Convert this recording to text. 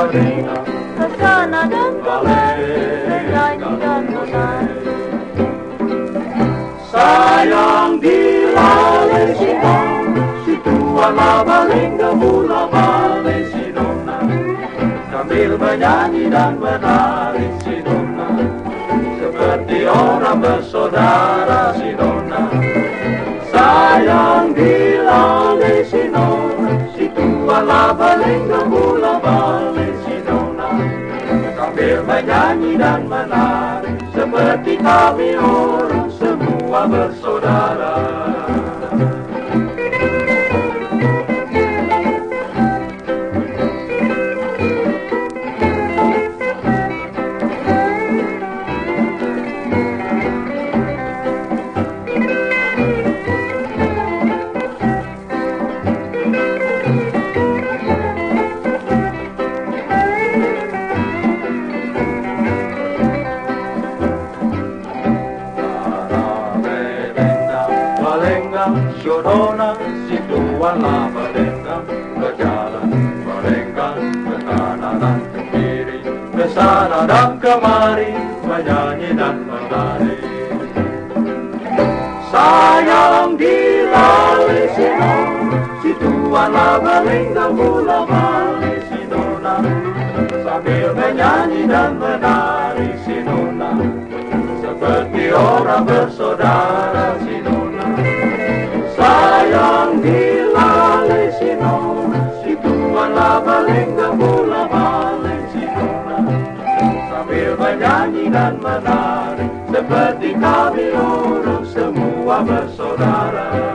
berlenggang ke sana dan kemari, menyanyi dan menari. Sayang dilalui si nona, si tuan la berlenggang mula balik si nona, sambil menyanyi dan menari si nona, seperti orang bersaudara si nona. Sayang dilalui si nona, si tuan la berlenggang mula balik si nona, sambil menyanyi dan menari, seperti kami orang semua bersaudara. Shodona, si tuan la berlenggang, berjalan, berlenggang, ke kanan dan ke kiri, ke sana dan kemari, menyanyi dan menari. Sayang dilalui si nona, si tuan la berlenggang mula balik si nona, sambil menyanyi dan menari si nona, seperti orang bersaudara si nona. Sayang dilalui si nona, si tuan la berlenggang mula balik si nona, sambil menyanyi dan menari, seperti kami orang semua bersaudara.